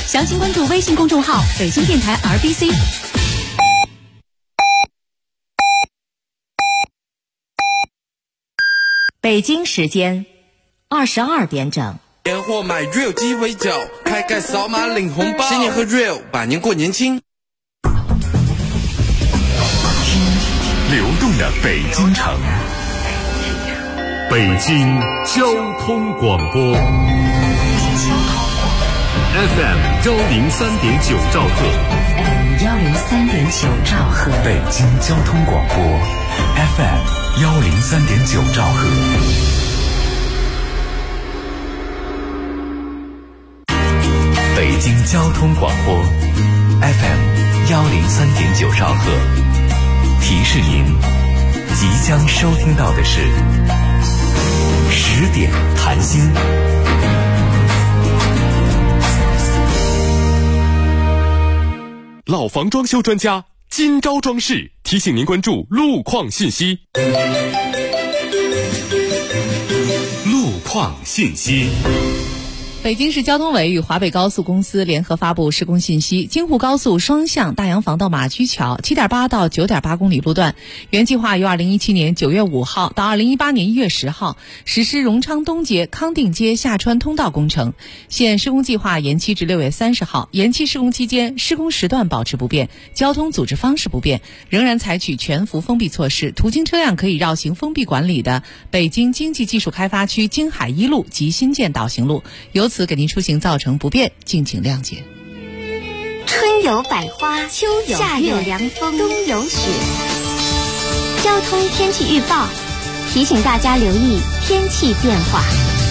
详情关注微信公众号北京电台 RBC。北京时间22点整。 年货买 real 鸡尾酒，开盖扫码领红包，新年喝 real， 百年过年轻。 流动的北京城，北京交通广播 FM 103.9兆赫，103.9兆赫，北京交通广播 FM 103.9兆赫。北京交通广播 FM 103.9兆赫，提示您即将收听到的是10点谈心。 老房装修专家金招装饰提醒您关注路况信息。 路况信息。 北京市交通委与华北高速公司联合发布施工信息，京沪高速双向大洋房到马驹桥 7.8 到 9.8 公里路段，原计划于2017年9月5号到2018年1月10号实施荣昌东街、康定街下穿通道工程，现施工计划延期至6月30号。延期施工期间，施工时段保持不变，交通组织方式不变，仍然采取全幅封闭措施，途经车辆可以绕行封闭管理的北京经济技术开发区京海一路及新建导行路，由此给您出行造成不便，敬请谅解。 春有百花，秋有夏有凉风，冬有雪。交通天气预报提醒大家留意天气变化。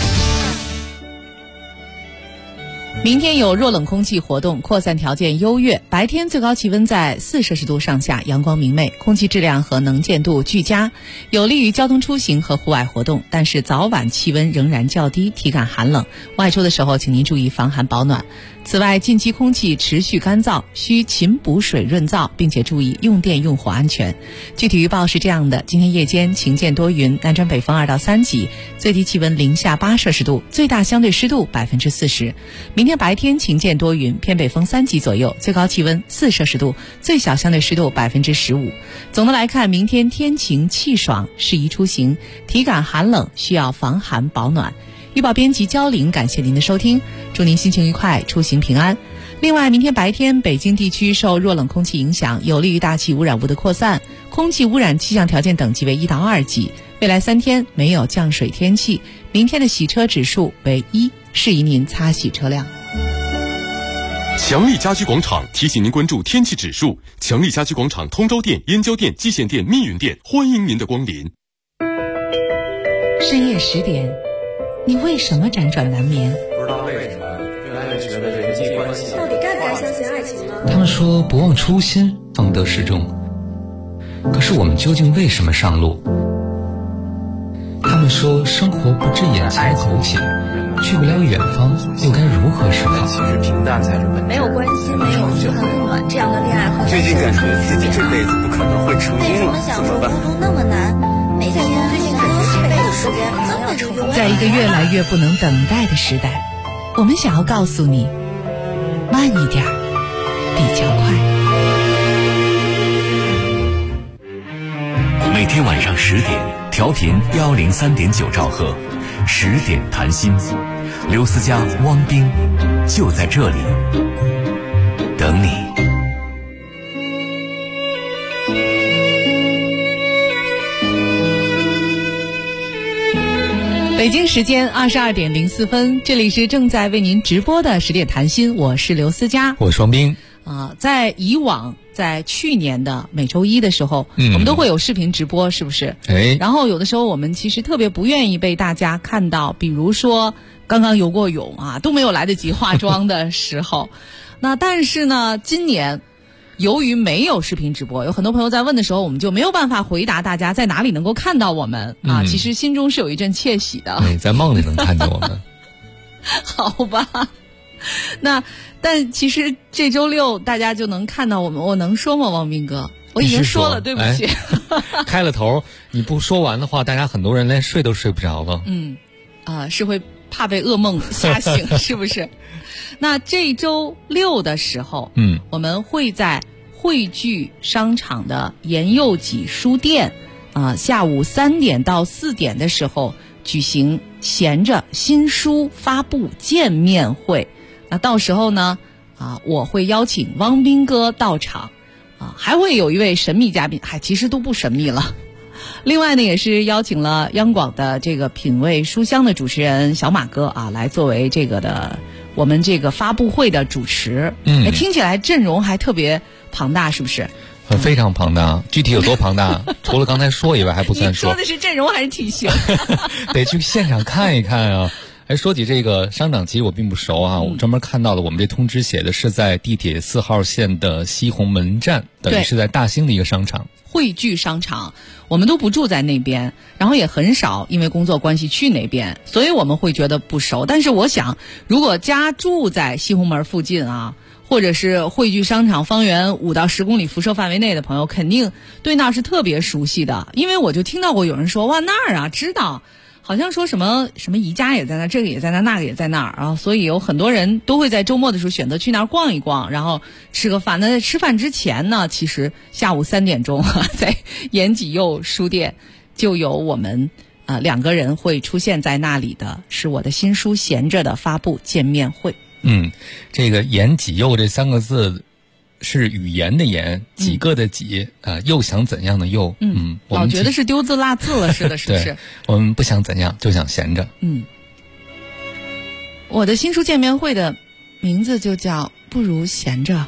明天有弱冷空气活动，扩散条件优越，白天最高气温在4摄氏度上下，阳光明媚，空气质量和能见度俱佳，有利于交通出行和户外活动。但是早晚气温仍然较低，体感寒冷，外出的时候请您注意防寒保暖。此外，近期空气持续干燥，需勤补水润燥，并且注意用电用火安全。具体预报是这样的：今天夜间晴间多云，南转北风2到3级，最低气温零下8摄氏度，最大相对湿度40%。明天白天晴间多云，偏北风3级左右，最高气温4摄氏度，最小相对湿度15%。总的来看，明天天晴气爽，适宜出行，体感寒冷，需要防寒保暖。预报编辑焦玲，感谢您的收听，祝您心情愉快，出行平安。另外，明天白天北京地区受弱冷空气影响，有利于大气污染物的扩散，空气污染气象条件等级为1到2级。未来3天没有降水天气，明天的洗车指数为1，适宜您擦洗车辆。 强力家居广场提醒您关注天气指数。强力家居广场通州店、燕郊店、蓟县店、密云店，欢迎您的光临。 深夜10点，你为什么辗转难眠？ 不知道为什么越来越觉得人际关系到底该不该相信爱情呢？ 他们说不忘初心方得始终，可是我们究竟为什么上路？他们说生活不止眼前苟且，去不了远方又该如何是好？ 其实平淡才是本质。 没有关系，没有嘘寒问暖，这样的恋爱会最近感觉自己这辈子不可能会成功了，怎么办？ 初中那么难，每天最近感觉这辈子时间可能要成功。 在一个越来越不能等待的时代，我们想要告诉你，慢一点比较快。 每天晚上10点，调频103.9兆赫，10点谈心，刘思佳、汪冰就在这里等你。 北京时间22点04分，这里是正在为您直播的10点谈心，我是刘思佳， 我是汪冰。 在以往，在去年的每周一的时候，我们都会有视频直播，是不是？然后有的时候我们其实特别不愿意被大家看到，比如说刚刚游过泳啊，都没有来得及化妆的时候。那但是呢，今年由于没有视频直播，有很多朋友在问的时候，我们就没有办法回答大家在哪里能够看到我们啊。其实心中是有一阵窃喜的， 在梦里能看见我们。 好吧。但其实这周六大家就能看到我们，我能说吗，王斌哥？我已经说了，对不起。 开了头，你不说完的话，大家很多人连睡都睡不着了。 是会怕被噩梦吓醒，是不是？ 那这周六的时候，我们会在汇聚商场的延佑己书店下午3点到4点的时候举行闲着新书发布见面会。那到时候呢我会邀请汪斌哥到场还会有一位神秘嘉宾，其实都不神秘了。另外呢，也是邀请了央广的这个品味书香的主持人小马哥来作为这个的我们这个发布会的主持。听起来阵容还特别庞大，是不是？ 非常庞大，具体有多庞大除了刚才说以外还不算说。 你说的是阵容还是体型？ 得去现场看一看啊。说起这个商场，其实我并不熟我专门看到了我们这通知写的是在地铁4号线的西红门站，等于是在大兴的一个商场。 汇聚商场，我们都不住在那边，然后也很少因为工作关系去那边，所以我们会觉得不熟。但是我想，如果家住在西红门附近或者是汇聚商场方圆5到10公里辐射范围内的朋友，肯定对那儿是特别熟悉的。因为我就听到过有人说，哇，那儿知道，好像说什么宜家也在那儿，这个也在那儿，那个也在那儿所以有很多人都会在周末的时候选择去那儿逛一逛，然后吃个饭。那在吃饭之前呢，其实下午3点钟在延己佑书店就有我们2个人会出现在那里的，是我的新书闲着的发布见面会。 这个延己佑这3个字是语言的言，几个的几又想怎样的又我们老觉得是丢字落字了似的，是不是？ 我们不想怎样，就想闲着。 我的新书见面会的名字就叫不如闲着。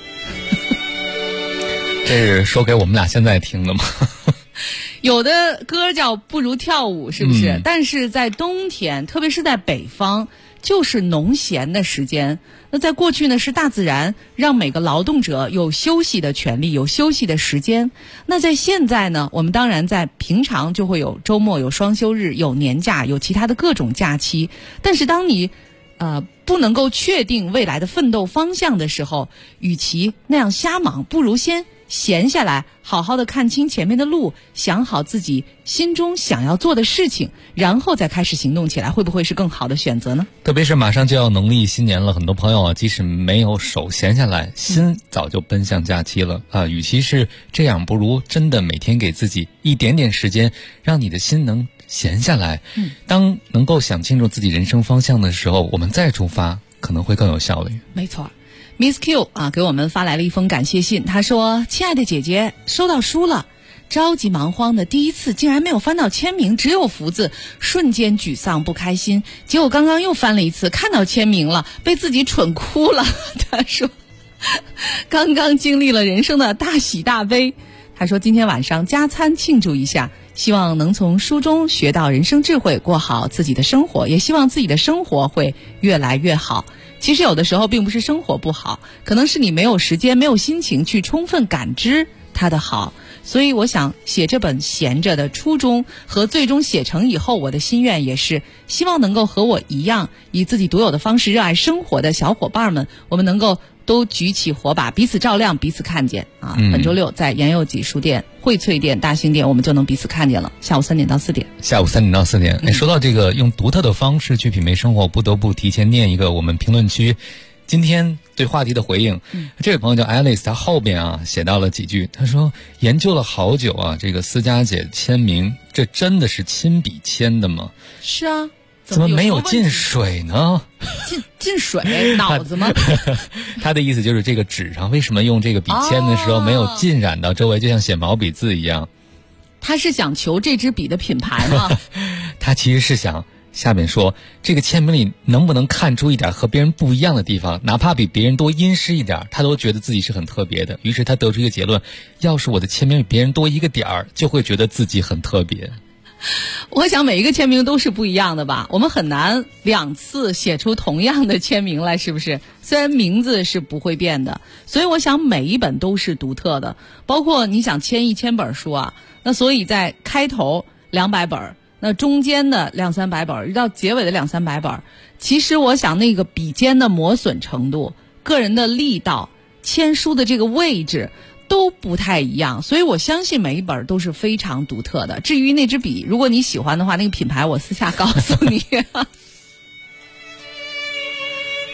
这是说给我们俩现在听的吗？ 有的歌叫不如跳舞，是不是？但是在冬天，特别是在北方，就是农闲的时间。那在过去呢，是大自然让每个劳动者有休息的权利，有休息的时间。那在现在呢，我们当然在平常就会有周末，有双休日，有年假，有其他的各种假期。但是当你不能够确定未来的奋斗方向的时候，与其那样瞎忙，不如先闲下来，好好的看清前面的路，想好自己心中想要做的事情，然后再开始行动起来，会不会是更好的选择呢？ 特别是马上就要农历新年了，很多朋友即使没有手闲下来，心早就奔向假期了与其是这样，不如真的每天给自己一点点时间，让你的心能闲下来。当能够想清楚自己人生方向的时候，我们再出发可能会更有效率。 没错。Miss Q 给我们发来了一封感谢信，她说：亲爱的姐姐，收到书了，着急忙慌的第一次竟然没有翻到签名，只有福字，瞬间沮丧不开心。结果刚刚又翻了一次，看到签名了，被自己蠢哭了。她说刚刚经历了人生的大喜大悲，她说今天晚上加餐庆祝一下，希望能从书中学到人生智慧，过好自己的生活，也希望自己的生活会越来越好。其实有的时候并不是生活不好，可能是你没有时间，没有心情去充分感知它的好。所以我想写这本闲着的初衷和最终写成以后，我的心愿也是希望能够和我一样以自己独有的方式热爱生活的小伙伴们，我们能够都举起火把，彼此照亮，彼此看见本周六在延佑己书店、荟萃店、大兴店，我们就能彼此看见了。下午3点到4点。 下午3点到4点。说到这个用独特的方式去品味生活，不得不提前念一个我们评论区今天对话题的回应。这位朋友叫 Alice， 他后边写到了几句，他说研究了好久这个思佳姐签名，这真的是亲笔签的吗？ 是啊， 怎么没有进水呢？ 进水脑子吗？ 他的意思就是这个纸上为什么用这个笔签的时候没有浸染到周围，就像写毛笔字一样。 他是想求这支笔的品牌吗？ 他其实是想下面说这个签名里能不能看出一点和别人不一样的地方，哪怕比别人多阴湿一点，他都觉得自己是很特别的。于是他得出一个结论，要是我的签名比别人多一个点儿，就会觉得自己很特别。 我想每一个签名都是不一样的吧，我们很难2次写出同样的签名来，是不是？虽然名字是不会变的，所以我想每一本都是独特的。包括你想签1000本书那所以在开头200本，那中间的200-300本，到结尾的200-300本，其实我想那个笔尖的磨损程度、个人的力道、签书的这个位置都不太一样，所以我相信每一本都是非常独特的。至于那支笔，如果你喜欢的话，那个品牌我私下告诉你。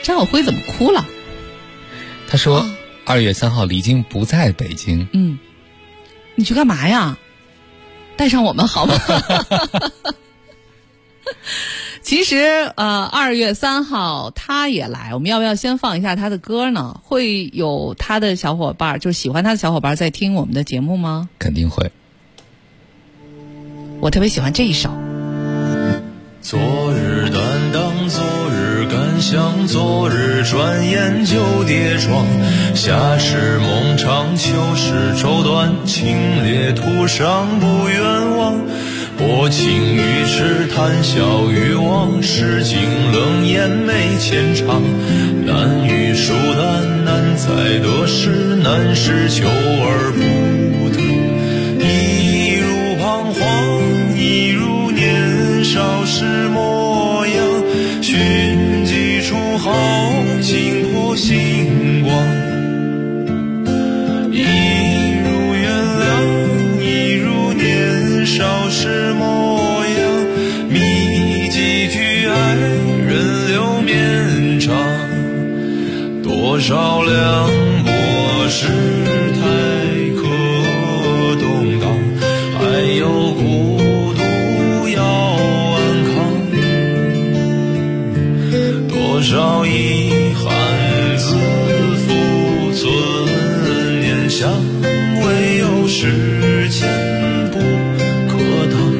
张晓辉怎么哭了？ 他说2月3号离京不在北京。 你去干嘛呀？带上我们好吗？其实2月3号他也来，我们要不要先放一下他的歌呢？会有他的小伙伴，就是喜欢他的小伙伴在听我们的节目吗？ 肯定会。 我特别喜欢这一首。 昨日担当，昨日感想，昨日转眼就跌撞。夏时梦长，秋时绸缎，清冽途上不远望。薄情于痴，谈笑于忘，诗经冷眼没浅尝。难于疏淡，难在得失，难是求而不得。一如彷徨，一如年少时模样，寻几处好，惊破星光。一如原谅，一如年少时模样，觅几句爱，人流绵长。多少凉薄世态可动荡，还有孤独要安康。多少遗憾自负存念想，唯有时间不可挡。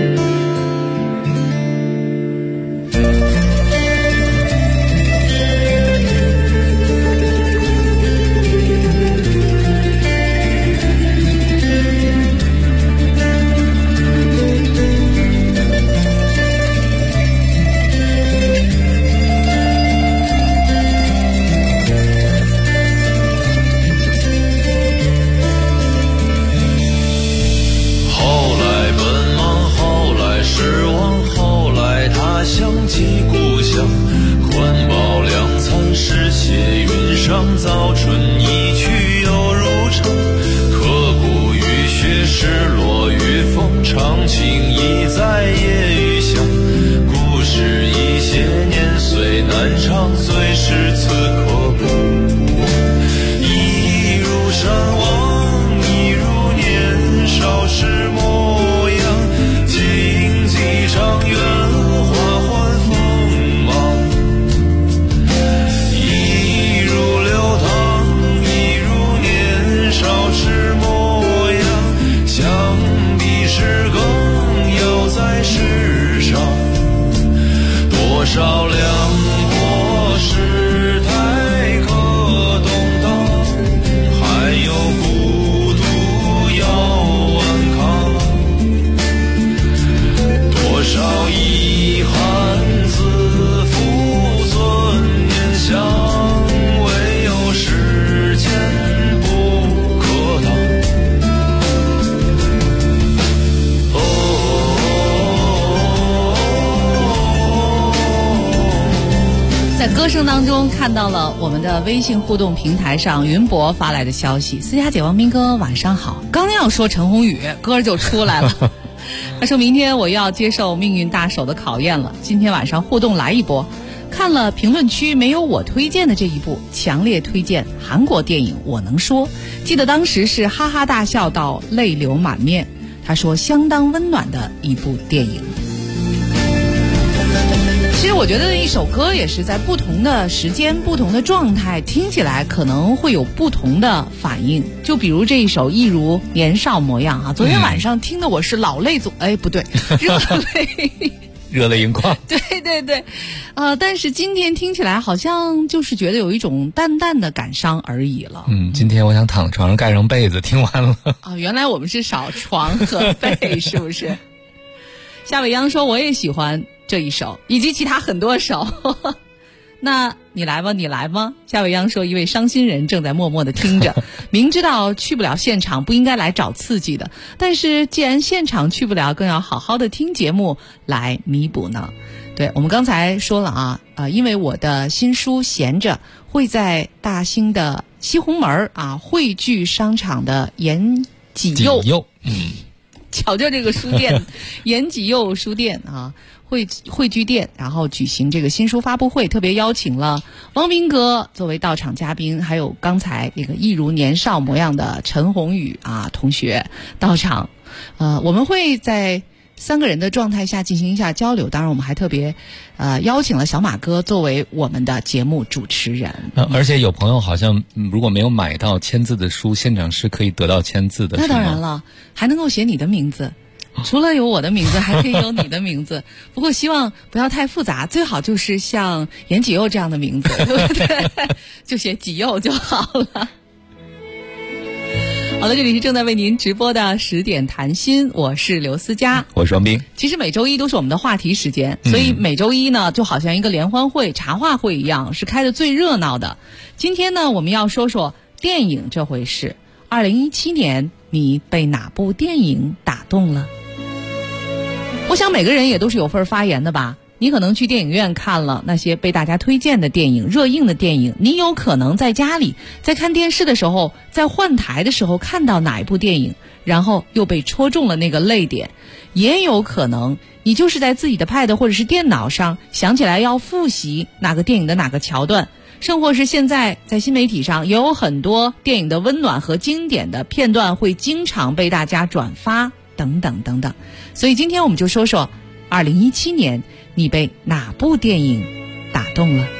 想起故乡，宽饱两餐，诗写云上，早春一去又如常。刻骨雨雪，失落与风，长情已在夜雨响。故事一些年岁难长，最是此刻不忘。一如山望，一如年少时模样，荆棘长远，多少凉薄世态可动荡，还有孤独要安康。多少遗憾自负存念想，唯有时间不可挡。 在歌声当中看到了我们的微信互动平台上云博发来的消息：思佳姐、王斌哥晚上好。刚要说陈鸿宇，歌就出来了。他说明天我要接受命运大手的考验了，今天晚上互动来一波。看了评论区没有我推荐的这一部，强烈推荐韩国电影《我能说》，记得当时是哈哈大笑到泪流满面。他说相当温暖的一部电影。其实我觉得一首歌也是在不同的时间、不同的状态听起来可能会有不同的反应。就比如这一首《一如年少模样》啊，昨天晚上听的我是老泪不对，热泪热泪盈眶。 对对对，但是今天听起来好像就是觉得有一种淡淡的感伤而已了。 今天我想躺床上盖上被子，听完了。 原来我们是少床和被，是不是？夏伟央说我也喜欢这一首以及其他很多首。那你来吗？夏伟央说一位伤心人正在默默地听着，明知道去不了现场，不应该来找刺激的，但是既然现场去不了，更要好好的听节目来弥补呢。对，我们刚才说了因为我的新书闲着会在大兴的西红门汇聚商场的延己佑，巧就这个书店延己佑书店汇聚店，然后举行这个新书发布会，特别邀请了汪斌哥作为到场嘉宾，还有刚才那个一如年少模样的陈宏宇同学到场。我们会在3个人的状态下进行一下交流，当然我们还特别邀请了小马哥作为我们的节目主持人。 而且有朋友好像如果没有买到签字的书，现场是可以得到签字的。 那当然了，还能够写你的名字，除了有我的名字还可以有你的名字。不过希望不要太复杂，最好就是像严己佑这样的名字，对不对？就写己佑就好了。好了，这里是正在为您直播的10点谈心，我是刘思佳， 我是王斌。 其实每周一都是我们的话题时间，所以每周一呢就好像一个联欢会、茶话会一样，是开的最热闹的。今天呢，我们要说说电影这回事。2017年，你被哪部电影打动了？我想每个人也都是有份发言的吧。你可能去电影院看了那些被大家推荐的电影、热映的电影，你有可能在家里在看电视的时候，在换台的时候看到哪一部电影，然后又被戳中了那个泪点。也有可能你就是在自己的 pad 或者是电脑上想起来要复习哪个电影的哪个桥段，甚或是现在在新媒体上也有很多电影的温暖和经典的片段会经常被大家转发等等等等。所以今天我们就说说2017年你被哪部电影打动了？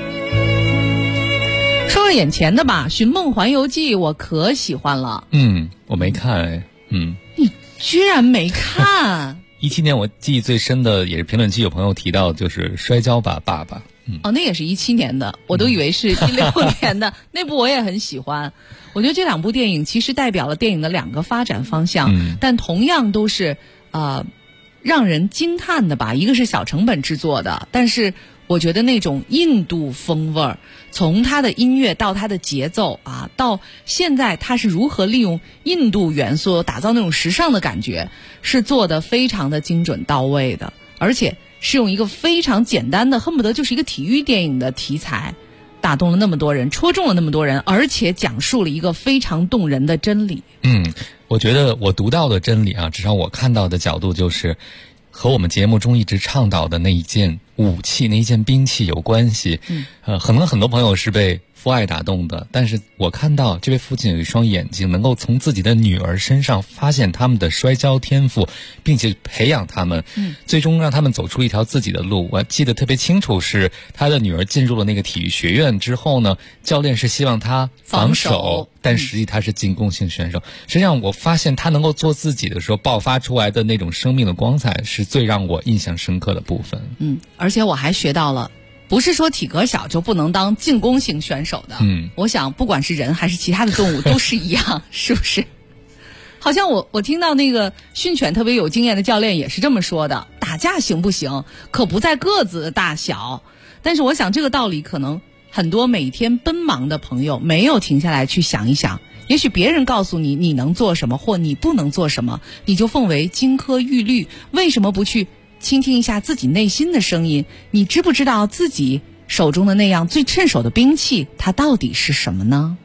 说说眼前的吧，《寻梦环游记》我可喜欢了。 我没看你居然没看 ？17年我记忆最深的也是评论区有朋友提到，就是《摔跤吧，爸爸》。 那也是17年的，我都以为是16年的。那部我也很喜欢。我觉得这2部电影其实代表了电影的2个发展方向，但同样都是让人惊叹的吧。一个是小成本制作的，但是我觉得那种印度风味儿，从它的音乐到它的节奏到现在它是如何利用印度元素打造那种时尚的感觉，是做得非常的精准到位的，而且是用一个非常简单的，恨不得就是一个体育电影的题材，打动了那么多人，戳中了那么多人，而且讲述了一个非常动人的真理。 我觉得我读到的真理至少我看到的角度就是和我们节目中一直倡导的那一件武器、那一件兵器有关系。可能很多朋友是被父爱打动的，但是我看到这位父亲有一双眼睛，能够从自己的女儿身上发现他们的摔跤天赋，并且培养他们，最终让他们走出一条自己的路。我记得特别清楚，是他的女儿进入了那个体育学院之后呢，教练是希望他防守，但实际他是进攻性选手。实际上我发现他能够做自己的时候爆发出来的那种生命的光彩，是最让我印象深刻的部分。 而且我还学到了，不是说体格小就不能当进攻型选手的。我想不管是人还是其他的动物都是一样，是不是？好像我听到那个训犬特别有经验的教练也是这么说的，打架行不行，可不在个子的大小。但是我想这个道理可能很多每天奔忙的朋友没有停下来去想一想，也许别人告诉你你能做什么或你不能做什么，你就奉为金科玉律，为什么不去倾听一下自己内心的声音？你知不知道自己手中的那样最趁手的兵器它到底是什么呢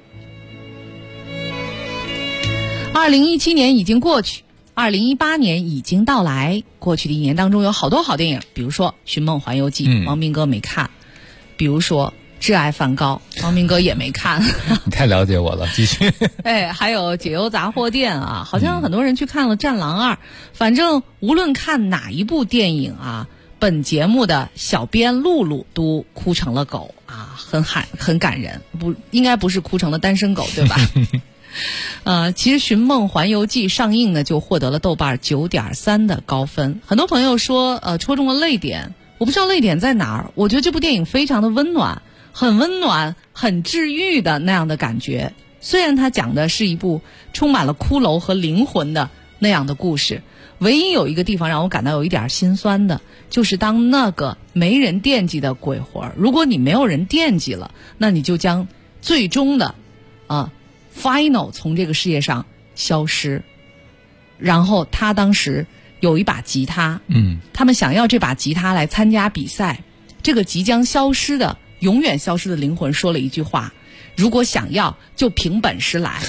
？2017年已经过去，2018年已经到来。过去的1年当中有好多好电影，比如说《寻梦环游记》，王斌哥没看；比如说《挚爱梵高》，王斌哥也没看。 你太了解我了，继续。 还有《解忧杂货店》好像很多人去看了《战狼2》。反正无论看哪一部电影本节目的小编露露都哭成了狗很感人，应该不是哭成了单身狗，对吧？其实《寻梦环游记》上映呢就获得了豆瓣9.3的高分，很多朋友说戳中了泪点，我不知道泪点在哪儿。我觉得这部电影非常的温暖，很治愈的那样的感觉。虽然它讲的是一部充满了骷髅和灵魂的那样的故事，唯一有一个地方让我感到有一点心酸的，就是当那个没人惦记的鬼魂，如果你没有人惦记了，那你就将最终的final 从这个世界上消失。然后他当时有一把吉他，他们想要这把吉他来参加比赛。这个即将消失的永远消失的灵魂说了一句话，如果想要就凭本事来，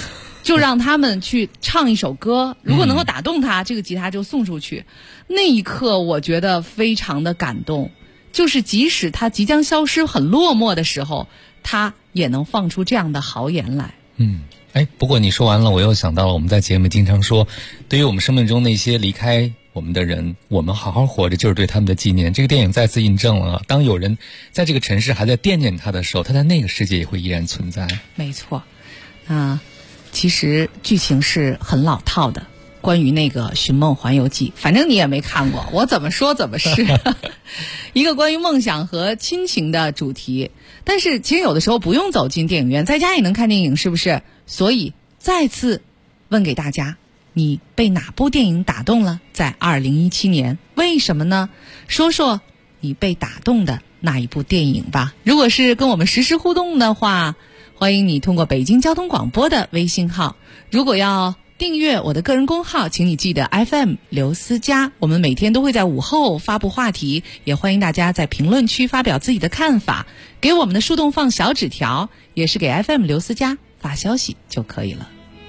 就让他们去唱一首歌，如果能够打动他，这个吉他就送出去。那一刻我觉得非常的感动，就是即使他即将消失很落寞的时候，他也能放出这样的豪言来。 不过你说完了，我又想到了我们在节目经常说，对于我们生命中那些离开我们的人，我们好好活着就是对他们的纪念。这个电影再次印证了，当有人在这个城市还在惦念他的时候，他在那个世界也会依然存在。 没错，其实剧情是很老套的，关于那个《寻梦环游记》，反正你也没看过，我怎么说怎么是一个关于梦想和亲情的主题。但是其实有的时候不用走进电影院，在家也能看电影，是不是？所以再次问给大家，你被哪部电影打动了？在2017年，为什么呢？说说你被打动的那一部电影吧。如果是跟我们实时互动的话，欢迎你通过北京交通广播的微信号。如果要订阅我的个人公号，请你记得 FM 刘思佳，我们每天都会在午后发布话题，也欢迎大家在评论区发表自己的看法，给我们的树洞放小纸条，也是给 FM 刘思佳发消息就可以了。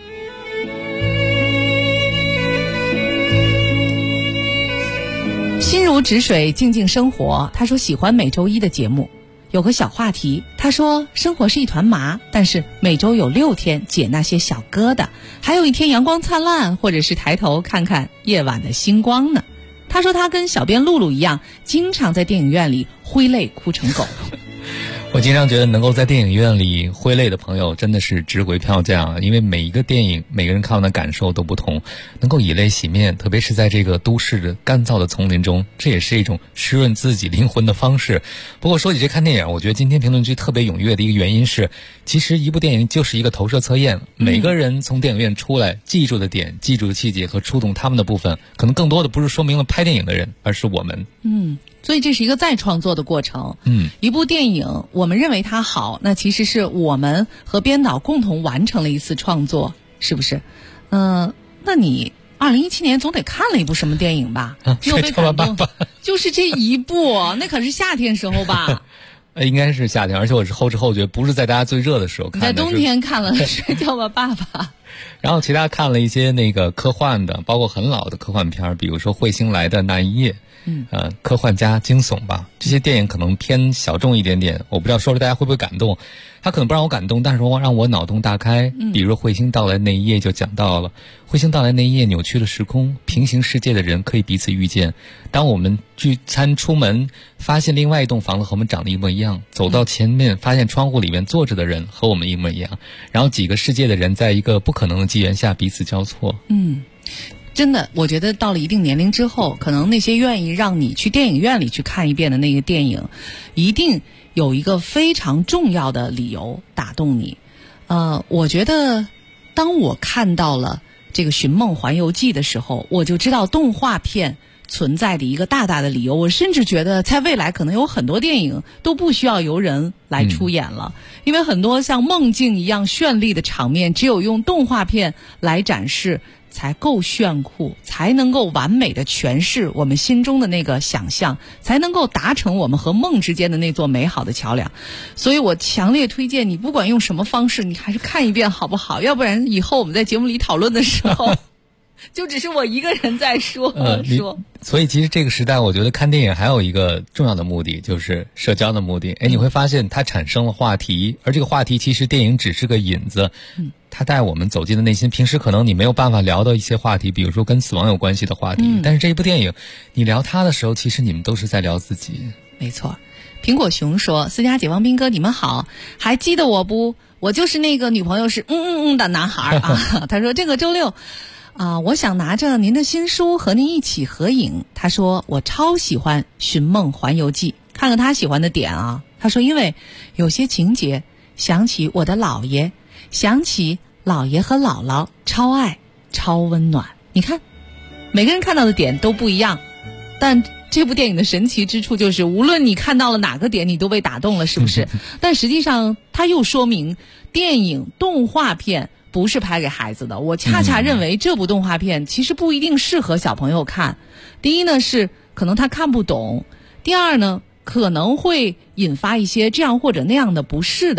心如止水，静静生活。他说喜欢每周一的节目，有个小话题。他说生活是一团麻，但是每周有6天解那些小疙瘩，还有一天阳光灿烂，或者是抬头看看夜晚的星光呢。他说他跟小编露露一样，经常在电影院里挥泪哭成狗。 我经常觉得能够在电影院里挥泪的朋友真的是值回票价，因为每一个电影每个人看完的感受都不同，能够以泪洗面，特别是在这个都市的干燥的丛林中，这也是一种湿润自己灵魂的方式。不过说起这看电影，我觉得今天评论区特别踊跃的一个原因是，其实一部电影就是一个投射测验，每个人从电影院出来记住的点、记住的细节和触动他们的部分，可能更多的不是说明了拍电影的人，而是我们。 所以这是一个再创作的过程。一部电影我们认为它好，那其实是我们和编导共同完成了一次创作，是不是？那你2017年总得看了一部什么电影吧？又被感动，就是这一部，那可是夏天时候吧？ 应该是夏天，而且我是后知后觉，不是在大家最热的时候看的。 你在冬天看了《睡觉吧，爸爸》。 然后其他看了一些那个科幻的，包括很老的科幻片，比如说彗星来的那一夜。科幻加惊悚吧，这些电影可能偏小众一点点，我不知道说了大家会不会感动。它可能不让我感动，但是让我脑洞大开。比如彗星到来那一夜就讲到了，彗星到来那一夜扭曲了时空，平行世界的人可以彼此遇见。当我们聚餐出门，发现另外一栋房子和我们长得一模一样，走到前面发现窗户里面坐着的人和我们一模一样，然后几个世界的人在一个不可能的机缘下彼此交错。 真的，我觉得到了一定年龄之后，可能那些愿意让你去电影院里去看一遍的那个电影，一定有一个非常重要的理由打动你。我觉得当我看到了这个《寻梦环游记》的时候，我就知道动画片存在的一个大大的理由。我甚至觉得在未来可能有很多电影都不需要由人来出演了，因为很多像梦境一样绚丽的场面，只有用动画片来展示才够炫酷，才能够完美的诠释我们心中的那个想象，才能够达成我们和梦之间的那座美好的桥梁。所以我强烈推荐你，不管用什么方式，你还是看一遍好不好？要不然以后我们在节目里讨论的时候就只是我一个人在说。 所以其实这个时代我觉得看电影还有一个重要的目的，就是社交的目的。你会发现它产生了话题，而这个话题其实电影只是个引子，它带我们走进了内心。平时可能你没有办法聊到一些话题，比如说跟死亡有关系的话题，但是这一部电影你聊它的时候，其实你们都是在聊自己。 没错。苹果熊说，思佳姐、王斌哥你们好，还记得我不？我就是那个女朋友是的男孩啊。他说这个周六我想拿着您的新书和您一起合影。他说我超喜欢《寻梦环游记》，看看他喜欢的点啊。他说因为有些情节想起我的姥爷，想起姥爷和姥姥，超爱超温暖。你看每个人看到的点都不一样，但这部电影的神奇之处就是无论你看到了哪个点你都被打动了，是不是？但实际上它又说明电影动画片不是拍给孩子的。我恰恰认为这部动画片其实不一定适合小朋友看。第一呢是可能他看不懂，第二呢可能会引发一些这样或者那样的不适的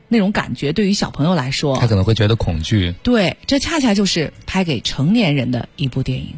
那种感觉对于小朋友来说， 他可能会觉得恐惧。 对，这恰恰就是拍给成年人的一部电影。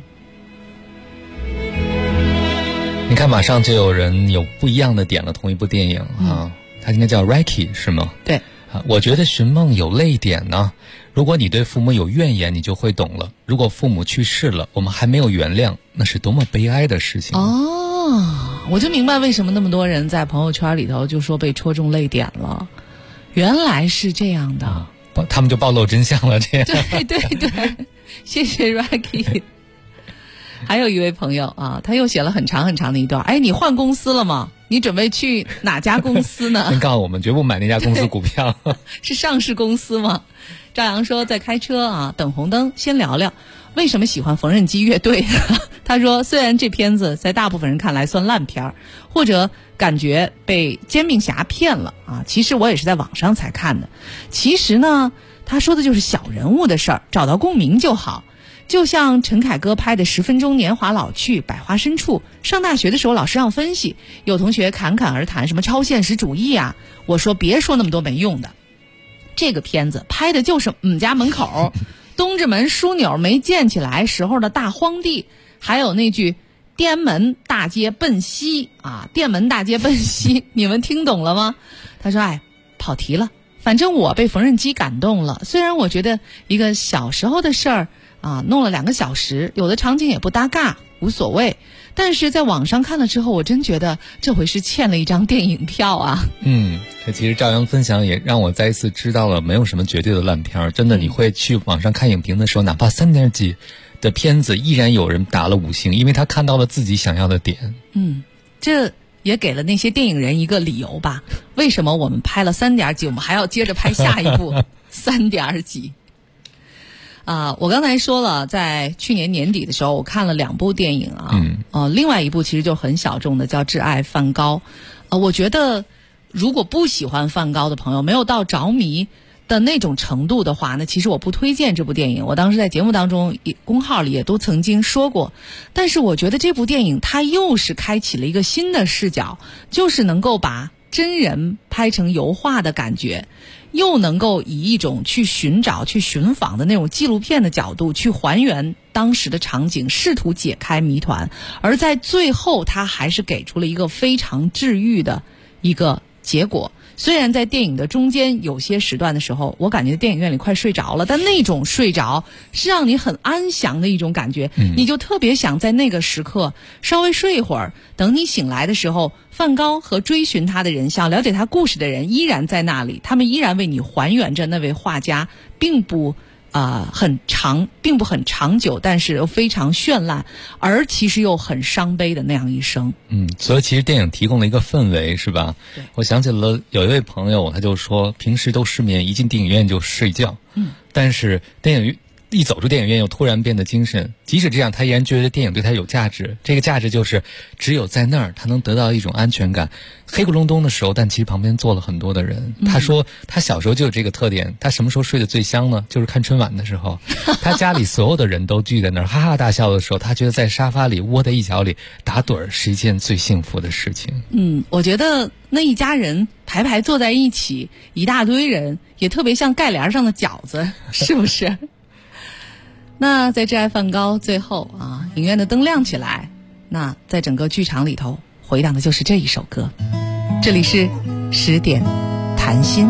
你看，马上就有人有不一样的点了同一部电影啊，它应该叫 Rocky 是吗？ 对。 我觉得寻梦有泪点呢。如果你对父母有怨言，你就会懂了。如果父母去世了，我们还没有原谅，那是多么悲哀的事情。 我就明白为什么那么多人在朋友圈里头就说被戳中泪点了，原来是这样的。 他们就暴露真相了，这样。 对，谢谢 Rocky。还有一位朋友啊，他又写了很长很长的一段。哎，你换公司了吗？你准备去哪家公司呢？ 先告诉我们，绝不买那家公司股票。 是上市公司吗？赵阳说在开车啊，等红灯，先聊聊为什么喜欢缝纫机乐队。他说，虽然这片子在大部分人看来算烂片儿，或者感觉被煎饼侠骗了啊，其实我也是在网上才看的。其实呢，他说的就是小人物的事儿，找到共鸣就好。就像陈凯歌拍的10分钟年华老去，百花深处。上大学的时候老师让分析，有同学侃侃而谈什么超现实主义啊，我说别说那么多没用的。这个片子拍的就是我们家门口东直门枢纽没建起来时候的大荒地，还有那句店门大街奔西啊，店门大街奔西，你们听懂了吗？他说跑题了，反正我被缝纫机感动了。虽然我觉得一个小时候的事儿啊，弄了2个小时，有的场景也不搭嘎，无所谓。但是在网上看了之后，我真觉得这回是欠了一张电影票啊。 这其实赵阳分享也让我再一次知道了，没有什么绝对的烂片儿。真的，你会去网上看影评的时候，哪怕3点几的片子，依然有人打了5星，因为他看到了自己想要的点。 这也给了那些电影人一个理由吧？为什么我们拍了3点几，我们还要接着拍下一部3点几？我刚才说了，在去年年底的时候，我看了2部电影啊。另外一部其实就很小众的，叫《挚爱梵高》。我觉得如果不喜欢梵高的朋友，没有到着迷的那种程度的话，那其实我不推荐这部电影。我当时在节目当中公号里也都曾经说过。但是我觉得这部电影它又是开启了一个新的视角，就是能够把真人拍成油画的感觉，又能够以一种去寻找、去寻访的那种纪录片的角度去还原当时的场景，试图解开谜团。而在最后，他还是给出了一个非常治愈的一个结果。虽然在电影的中间有些时段的时候，我感觉电影院里快睡着了，但那种睡着是让你很安详的一种感觉，你就特别想在那个时刻稍微睡一会儿，等你醒来的时候，梵高和追寻他的人，想了解他故事的人依然在那里，他们依然为你还原着那位画家并不很长久，但是又非常绚烂，而其实又很伤悲的那样一生。 所以其实电影提供了一个氛围，是吧？ 对。 我想起了有一位朋友，他就说平时都失眠，一进电影院就睡觉。但是一走出电影院又突然变得精神，即使这样，他依然觉得电影对他有价值。这个价值就是只有在那儿他能得到一种安全感。黑咕隆咚的时候，但其实旁边坐了很多的人。他说他小时候就有这个特点，他什么时候睡得最香呢？就是看春晚的时候，他家里所有的人都聚在那儿哈哈大笑的时候，他觉得在沙发里窝在一角里打盹儿是一件最幸福的事情。 我觉得那一家人排排坐在一起，一大堆人，也特别像盖帘上的饺子，是不是？那在《挚爱梵高》最后影院的灯亮起来，那在整个剧场里头回荡的就是这一首歌。这里是10点谈心。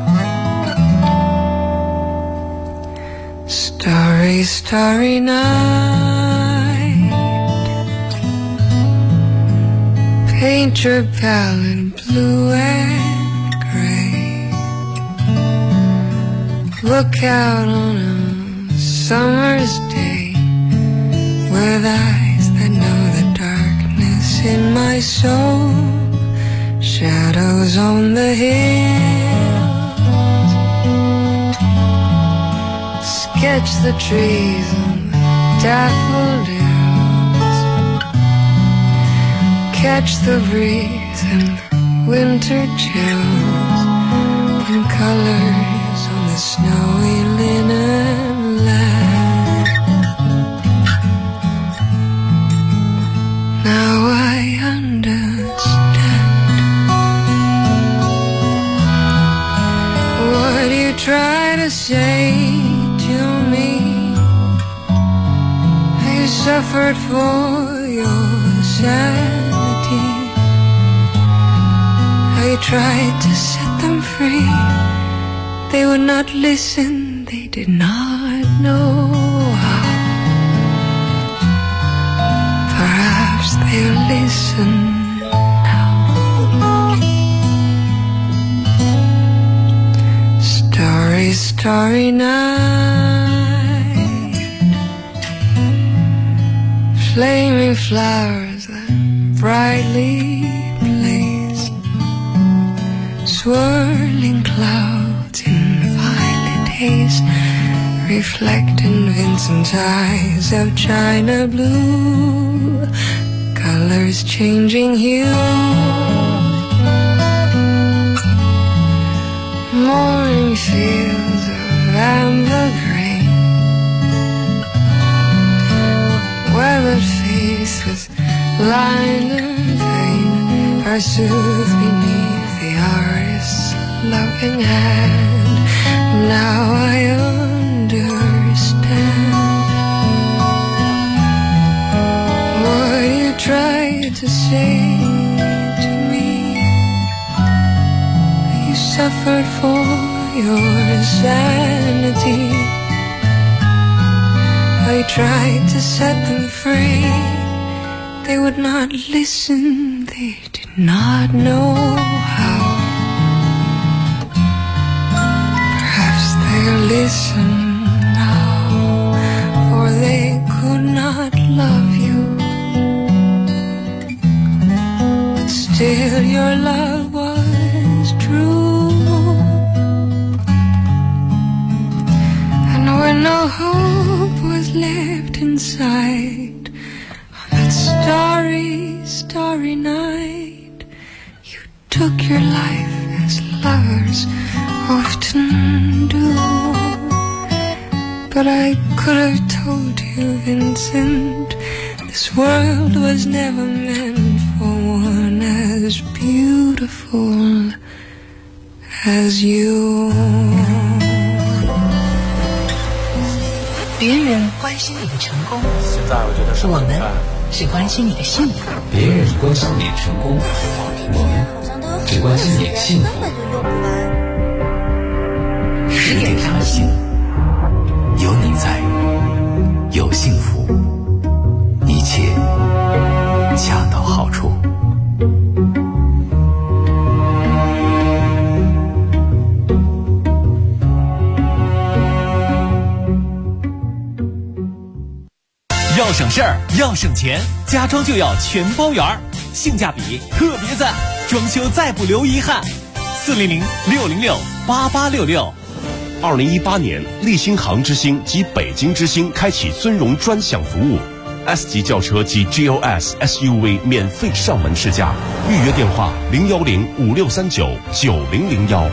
Starry, starry night, paint your palette blue and gray, look out on a summer's day with eyes that know the darkness in my soul, shadows on the hills, sketch the trees and daffodils, catch the breeze and winter chills and colors on the snowy linen land. Now I understand try to say to me how you suffered for your sanity, how you tried to set them free. They would not listen, they did not know how. Perhaps they'll listen now. Starry, starry night, flaming flowers that brightly blaze, swirling clouds in violet haze, reflecting Vincent's eyes of china blue, colors changing hue. Morning fields of amber grain, weathered face with line and vein, are soothed beneath the artist's loving hand. Now I understand what you tried to say to me. You suffered for your sanity, I tried to set them free. They would not listen, they did not know how. Perhaps they'll listen now, for they could not love you, but still your love was true. And when no hope was left inside, on that starry, starry night, you took your life as lovers often do. But I could have told you, Vincent, this world was never meant for one as beautiful as you. 别人关心你的成功，现在我觉得是我们只关心你的幸福。 别人关心你的成功，我们只关心你的幸福。 10点茶醒，有你在，有幸福，一切恰到好处。 要省事儿，要省钱，家装就要全包圆儿，性价比特别赞，装修再不留遗憾。400-606-8866。 2018年，立新杭之星及北京之星开启尊荣专享服务 ，S 级轿车及 GLS SUV 免费上门试驾，预约电话010-5639-9001。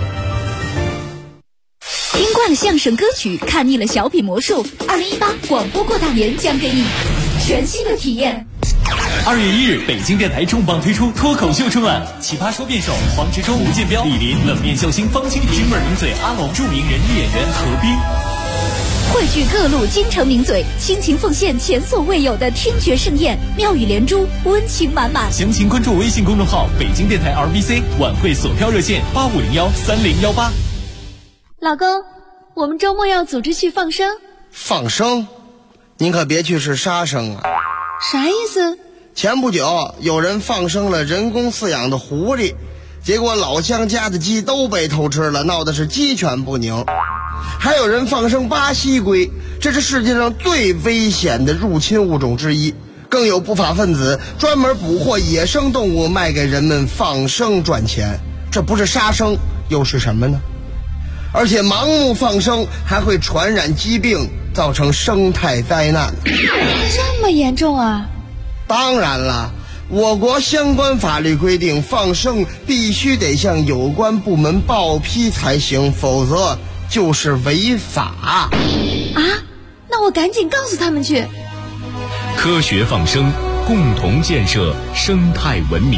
听惯了相声歌曲，看腻了小品魔术，2018广播过大年将给你全新的体验。 2月1日，北京电台重磅推出脱口秀春晚，奇葩说辩手黄执中、吴建彪、李林，冷面笑星方清平、味名嘴阿龙，著名人艺演员何冰， 汇聚各路京城名嘴，倾情奉献前所未有的听觉盛宴，妙语连珠，温情满满。 详情关注微信公众号北京电台 RBC， 晚会索票热线8501-3018。 老公，我们周末要组织去放生。 放生？您可别去是杀生啊！ 啥意思？ 前不久有人放生了人工饲养的狐狸，结果老乡家的鸡都被偷吃了，闹的是鸡犬不宁。还有人放生巴西龟，这是世界上最危险的入侵物种之一。更有不法分子专门捕获野生动物卖给人们放生赚钱，这不是杀生又是什么呢？而且盲目放生还会传染疾病，造成生态灾难。 这么严重啊？ 当然了，我国相关法律规定，放生必须得向有关部门报批才行，否则就是违法。 啊？那我赶紧告诉他们去。 科学放生，共同建设生态文明。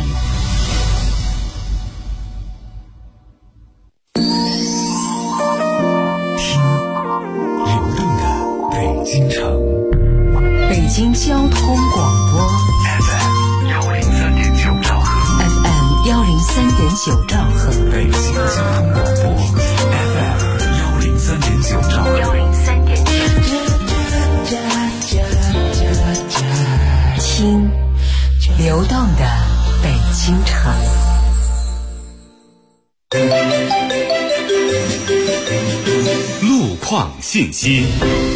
听京交通广播 FM 103.9兆赫 FM 103.9兆赫， 北京交通广播 FM 103.9兆赫听流动的北京城。 路况信息。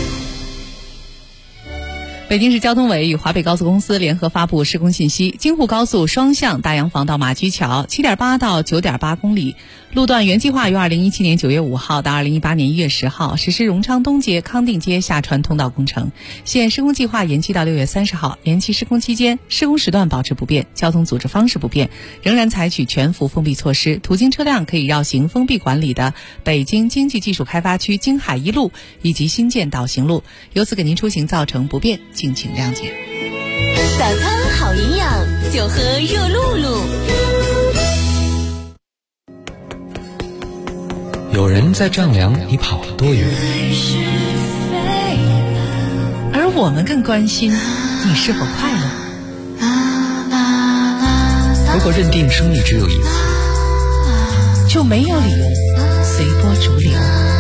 北京市交通委与华北高速公司联合发布施工信息：京沪高速双向大洋房到马驹桥 7.8 到 9.8 公里，路段原计划于2017年9月5号到2018年1月10号实施荣昌东街、康定街下穿通道工程，现施工计划延期到6月30号。延期施工期间，施工时段保持不变，交通组织方式不变，仍然采取全幅封闭措施，途经车辆可以绕行封闭管理的北京经济技术开发区京海一路以及新建岛行路，由此给您出行造成不便，敬请谅解。 早餐好营养，就喝热露露。 有人在丈量你跑了多远， 而我们更关心你是否快乐。 如果认定生命只有一次， 就没有理由随波逐流。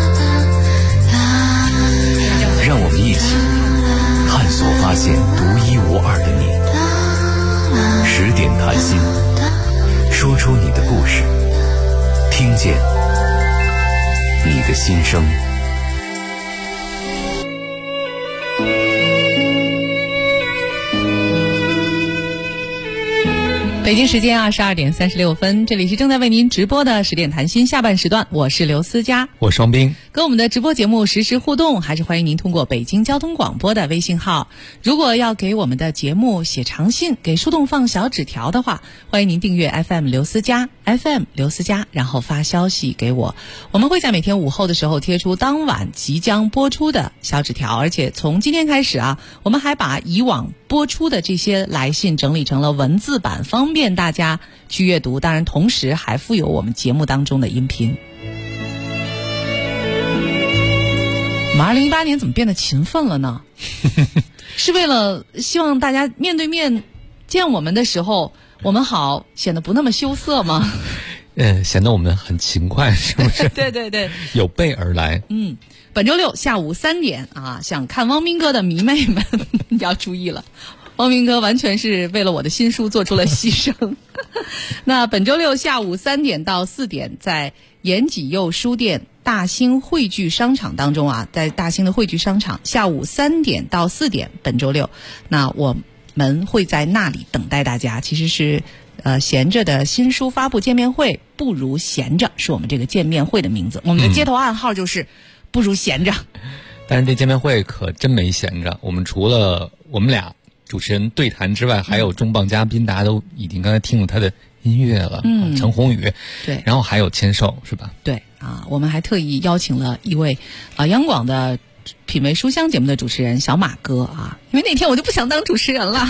让我们一起探索发现独一无二的你。10点谈心，说出你的故事，听见你的心声。 北京时间22点36分，这里是正在为您直播的10点谈心下半时段，我是刘思佳， 我双冰。 跟我们的直播节目实时互动，还是欢迎您通过北京交通广播的微信号。如果要给我们的节目写长信，给树洞放小纸条的话，欢迎您订阅 FM 刘思佳 FM 刘思佳，然后发消息给我。我们会在每天午后的时候贴出当晚即将播出的小纸条，而且从今天开始啊，我们还把以往播出的这些来信整理成了文字版，方便大家去阅读，当然同时还附有我们节目当中的音频。我们2018年怎么变得勤奋了呢？是为了希望大家面对面见我们的时候，我们好显得不那么羞涩吗？ 显得我们很勤快，是不是？ 对对对， 有备而来。 本周六下午3点啊，想看汪斌哥的迷妹们要注意了。汪斌哥完全是为了我的新书做出了牺牲。那本周六下午3点到4点，在延吉佑书店大兴汇聚商场当中啊，在大兴的汇聚商场下午3点到4点，本周六，那我们会在那里等待大家。其实是闲着的新书发布见面会，不如闲着是我们这个见面会的名字。我们的街头暗号就是不如闲着。 但是这见面会可真没闲着，我们除了我们俩主持人对谈之外，还有重磅嘉宾，大家都已经刚才听了他的音乐了，陈鸿宇， 对， 然后还有签售，是吧？ 对啊，我们还特意邀请了一位央广的品味书香节目的主持人小马哥啊，因为那天我就不想当主持人了。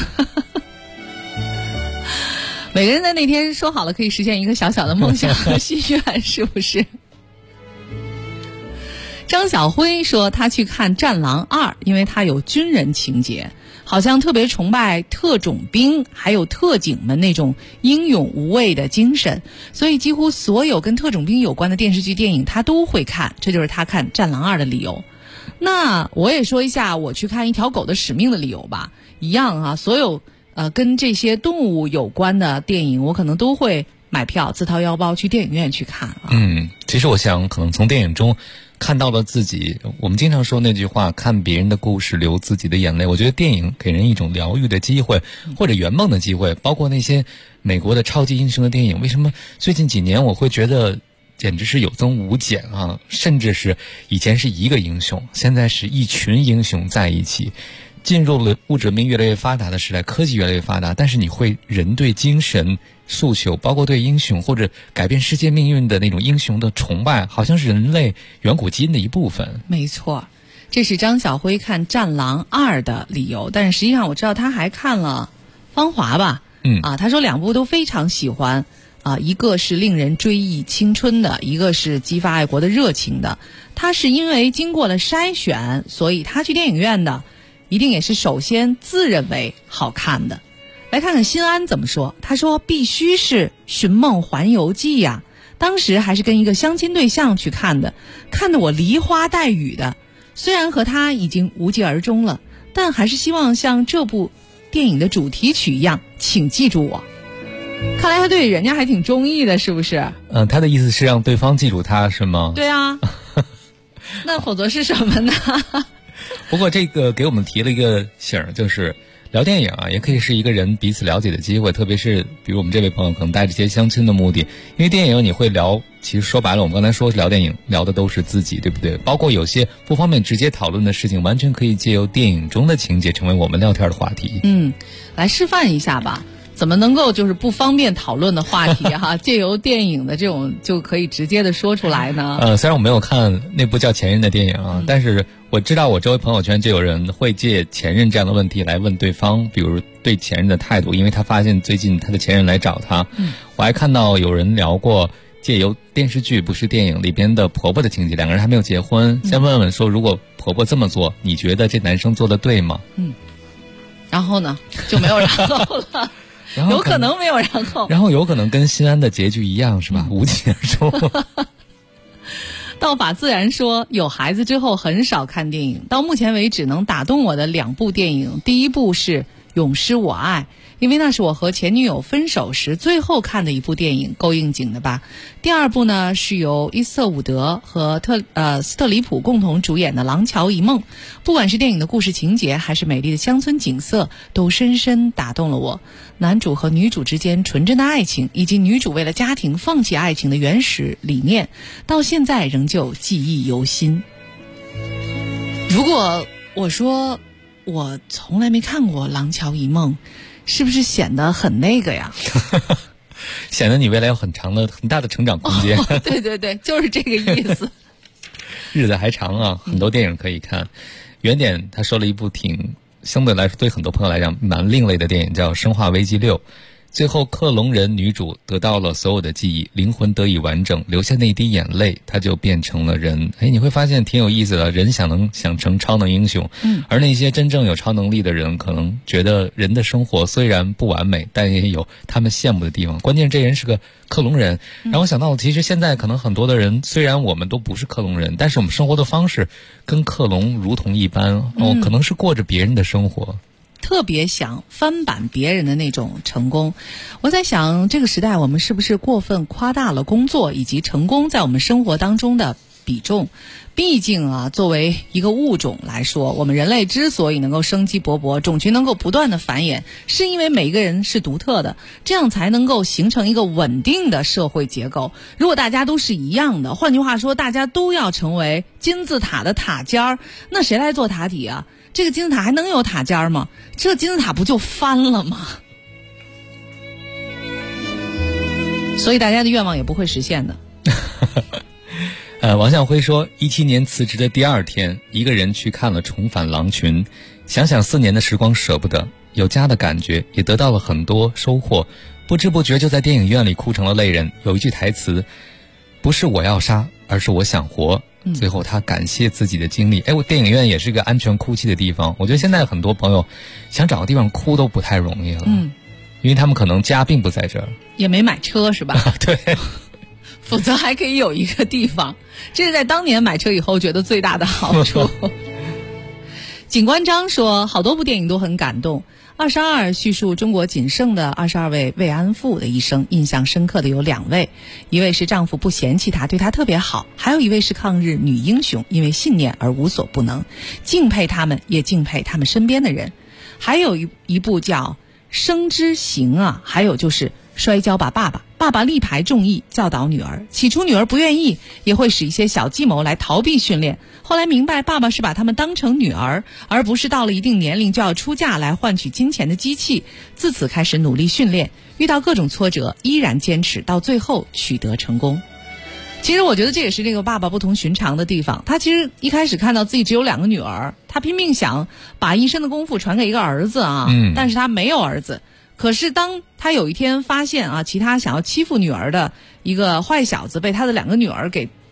每个人在那天说好了可以实现一个小小的梦想和心愿，是不是？张晓辉说他去看《战狼2》，因为他有军人情节，好像特别崇拜特种兵还有特警们那种英勇无畏的精神，所以几乎所有跟特种兵有关的电视剧电影他都会看，这就是他看《战狼2》的理由。那我也说一下我去看《一条狗的使命》的理由吧，一样啊，所有跟这些动物有关的电影我可能都会买票自掏腰包去电影院去看啊。 其实我想可能从电影中看到了自己，我们经常说那句话，看别人的故事流自己的眼泪。我觉得电影给人一种疗愈的机会，或者圆梦的机会。包括那些美国的超级英雄的电影，为什么最近几年我会觉得简直是有增无减啊？甚至是以前是一个英雄，现在是一群英雄在一起。进入了物质文明越来越发达的时代，科技越来越发达，但是你会人对精神诉求，包括对英雄或者改变世界命运的那种英雄的崇拜，好像是人类远古基因的一部分。 没错，这是张晓辉看《战狼2》的理由。但是实际上我知道他还看了《芳华》吧？他说2部都非常喜欢一个是令人追忆青春的，一个是激发爱国的热情的。他是因为经过了筛选，所以他去电影院的。 一定也是首先自认为好看的。来看看新安怎么说，他说必须是《寻梦环游记》呀，当时还是跟一个相亲对象去看的，看得我梨花带雨的。虽然和他已经无疾而终了，但还是希望像这部电影的主题曲一样，请记住我。看来他对人家还挺中意的，是不是？ 他的意思是让对方记住他，是吗？ 对啊。那否则是什么呢？ 不过这个给我们提了一个醒，就是聊电影啊，也可以是一个人彼此了解的机会，特别是比如我们这位朋友可能带着一些相亲的目的，因为电影你会聊，其实说白了我们刚才说聊电影聊的都是自己，对不对？包括有些不方便直接讨论的事情，完全可以借由电影中的情节成为我们聊天的话题。 来示范一下吧，怎么能够就是不方便讨论的话题哈，借由电影的这种就可以直接的说出来呢？ 虽然我没有看那部叫《前任》的电影啊，但是我知道我周围朋友圈就有人会借前任这样的问题来问对方，比如对前任的态度，因为他发现最近他的前任来找他。我还看到有人聊过借由电视剧不是电影里边的婆婆的情节，两个人还没有结婚，先问问说如果婆婆这么做，你觉得这男生做的对吗？ 然后呢就没有然后了。有可能没有然后有可能跟新安的结局一样，是吧？无疾而终。 道法自然说，有孩子之后很少看电影，到目前为止能打动我的2部电影，第一部是《永失我爱》，因为那是我和前女友分手时最后看的一部电影，够应景的吧。第2部呢是由伊斯特伍德和斯特里普共同主演的《廊桥遗梦》，不管是电影的故事情节还是美丽的乡村景色，都深深打动了我。男主和女主之间纯真的爱情，以及女主为了家庭放弃爱情的原始理念，到现在仍旧记忆犹新。如果我说我从来没看过《廊桥遗梦》，是不是显得很那个呀？ 显得你未来有很大的成长空间。 对对对，就是这个意思。 日子还长啊，很多电影可以看。原点他说了一部相对来说对很多朋友来讲蛮另类的电影，叫《生化危机6》。最后克隆人女主得到了所有的记忆，灵魂得以完整，留下那一滴眼泪，她就变成了人。你会发现挺有意思的，人想成超能英雄，而那些真正有超能力的人可能觉得人的生活虽然不完美，但也有他们羡慕的地方。关键这人是个克隆人，让我想到其实现在可能很多的人，虽然我们都不是克隆人，但是我们生活的方式跟克隆如同一般，可能是过着别人的生活， 特别想翻版别人的那种成功。我在想，这个时代我们是不是过分夸大了工作以及成功在我们生活当中的比重？毕竟啊，作为一个物种来说，我们人类之所以能够生机勃勃，种群能够不断的繁衍，是因为每一个人是独特的，这样才能够形成一个稳定的社会结构。如果大家都是一样的，换句话说，大家都要成为金字塔的塔尖儿，那谁来做塔底啊？这个金字塔还能有塔尖吗？这金字塔不就翻了吗？所以大家的愿望也不会实现的。 王向辉说，17年辞职的第2天，一个人去看了《重返狼群》，想想4年的时光舍不得，有家的感觉，也得到了很多收获，不知不觉就在电影院里哭成了泪人。有一句台词，不是我要杀，而是我想活。最后他感谢自己的经历。我电影院也是个安全哭泣的地方。我觉得现在很多朋友想找个地方哭都不太容易了，因为他们可能家并不在这儿， 也没买车是吧？ 对， 否则还可以有一个地方，这是在当年买车以后觉得最大的好处。警官章说，好多部电影都很感动。22叙述中国仅剩的22位慰安妇的一生，印象深刻的有2位，一位是丈夫不嫌弃她，对她特别好，还有一位是抗日女英雄，因为信念而无所不能，敬佩他们，也敬佩他们身边的人。还有一部叫《生之行》啊，还有就是摔跤吧爸爸。爸爸力排众议教导女儿，起初女儿不愿意，也会使一些小计谋来逃避训练，后来明白爸爸是把她们当成女儿，而不是到了一定年龄就要出嫁来换取金钱的机器。自此开始努力训练，遇到各种挫折依然坚持，到最后取得成功。其实我觉得这也是这个爸爸不同寻常的地方，他其实一开始看到自己只有2个女儿，他拼命想把一身的功夫传给一个儿子啊，但是他没有儿子。可是当他有一天发现啊，其他想要欺负女儿的一个坏小子被他的2个女儿给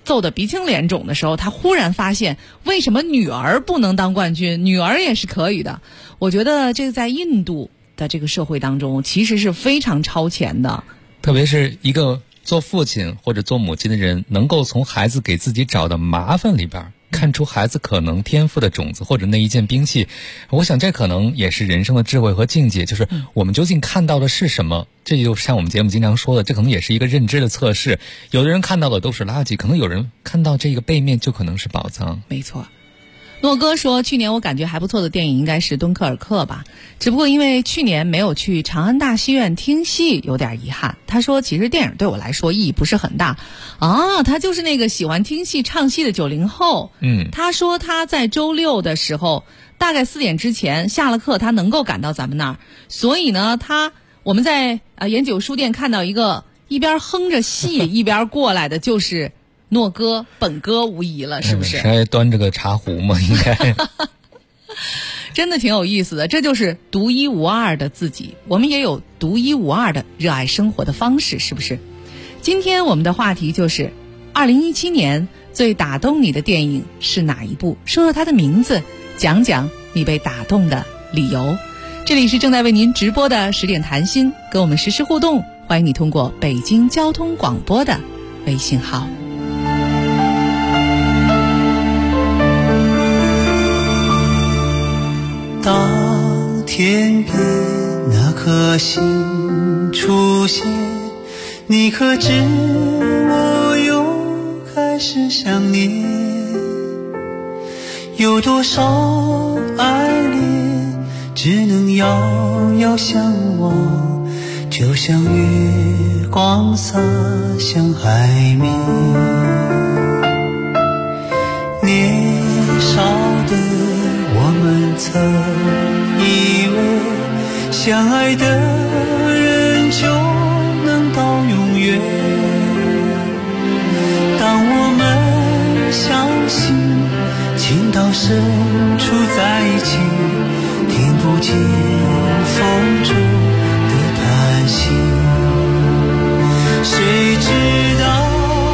揍得鼻青脸肿的时候，他忽然发现为什么女儿不能当冠军，女儿也是可以的。我觉得这个在印度的这个社会当中其实是非常超前的， 特别是一个做父亲或者做母亲的人，能够从孩子给自己找的麻烦里边看出孩子可能天赋的种子或者那一件兵器。我想这可能也是人生的智慧和境界，就是我们究竟看到的是什么。这就像我们节目经常说的，这可能也是一个认知的测试。有的人看到的都是垃圾，可能有人看到这个背面就可能是宝藏。 没错。诺哥说，去年我感觉还不错的电影应该是《敦刻尔克》吧，只不过因为去年没有去长安大戏院听戏，有点遗憾。他说其实电影对我来说意义不是很大啊，他就是那个喜欢听戏唱戏的90后。他说他在周六的时候大概4点之前下了课，他能够赶到咱们那儿，所以呢我们在研九书店看到一个一边哼着戏一边过来的，就是诺哥本哥无疑了，是不是？ 还端着个茶壶吗？应该真的挺有意思的，这就是独一无二的自己。我们也有独一无二的热爱生活的方式，是不是？今天我们的话题就是2017年最打动你的电影是哪一部？说说它的名字，讲讲你被打动的理由。这里是正在为您直播的10点谈心，跟我们实时互动，欢迎你通过北京交通广播的微信号。 当天边那颗星出现，你可知我又开始想念？有多少爱恋只能遥遥相望，就像月光洒向海面。年少的我们曾以为相爱的人就能到永远，当我们相信情到深处在一起，听不见风中的叹息，谁知道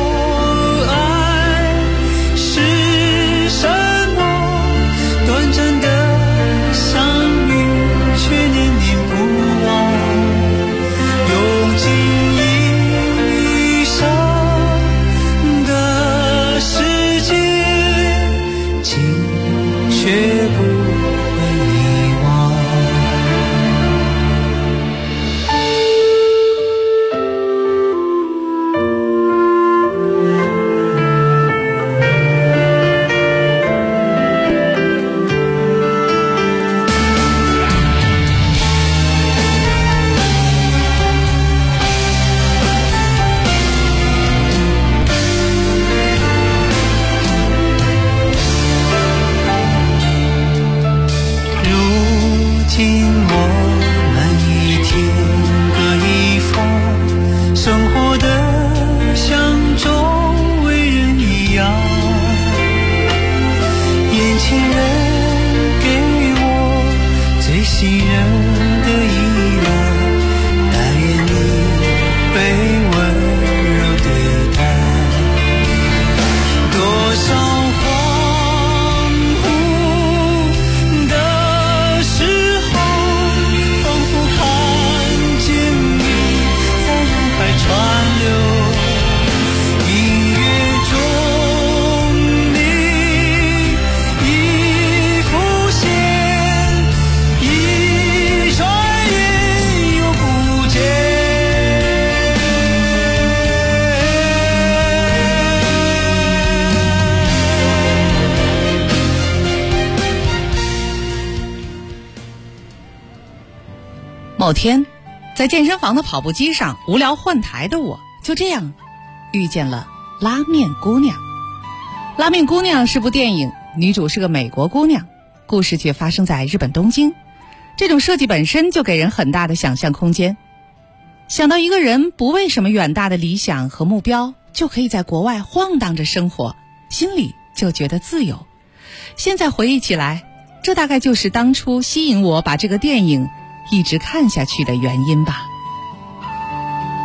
某天在健身房的跑步机上无聊换台的我，就这样遇见了拉面姑娘。拉面姑娘是部电影，女主是个美国姑娘，故事却发生在日本东京。这种设计本身就给人很大的想象空间，想到一个人不为什么远大的理想和目标，就可以在国外晃荡着生活，心里就觉得自由。现在回忆起来，这大概就是当初吸引我把这个电影一直看下去的原因吧。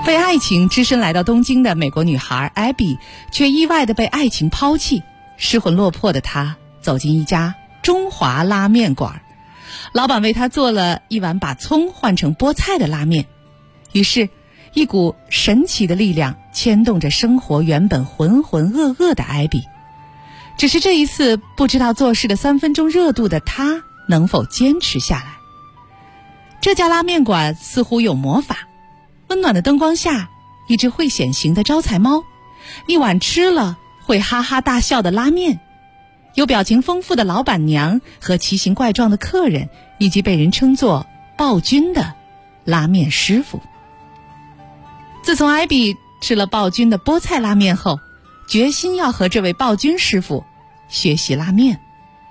被爱情只身来到东京的美国女孩艾比，却意外地被爱情抛弃，失魂落魄的她走进一家中华拉面馆，老板为她做了一碗把葱换成菠菜的拉面。于是一股神奇的力量牵动着生活原本浑浑噩噩的艾比，只是这一次不知道做事的3分钟热度的她能否坚持下来。这家拉面馆似乎有魔法，温暖的灯光下，一只会显形的招财猫，一碗吃了会哈哈大笑的拉面，有表情丰富的老板娘和奇形怪状的客人，以及被人称作暴君的拉面师傅。自从艾比吃了暴君的菠菜拉面后，决心要和这位暴君师傅学习拉面。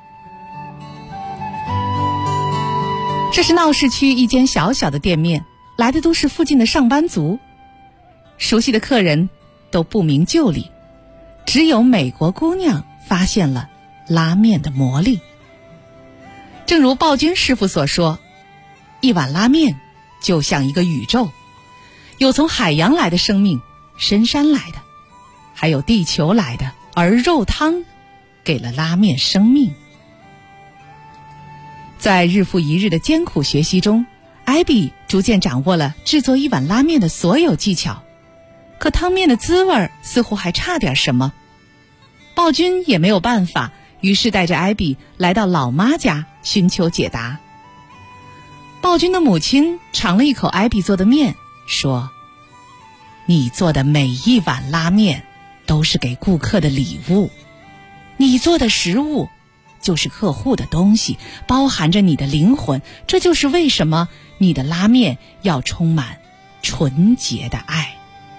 这是闹市区一间小小的店面，来的都是附近的上班族，熟悉的客人都不明就里，只有美国姑娘发现了拉面的魔力。正如暴君师傅所说，一碗拉面就像一个宇宙，有从海洋来的生命，深山来的，还有地球来的，而肉汤给了拉面生命。在日复一日的艰苦学习中，艾比逐渐掌握了制作一碗拉面的所有技巧，可汤面的滋味似乎还差点什么。暴君也没有办法，于是带着艾比来到老妈家寻求解答。暴君的母亲尝了一口艾比做的面，说：你做的每一碗拉面都是给顾客的礼物，你做的食物就是客户的东西，包含着你的灵魂，这就是为什么你的拉面要充满纯洁的爱。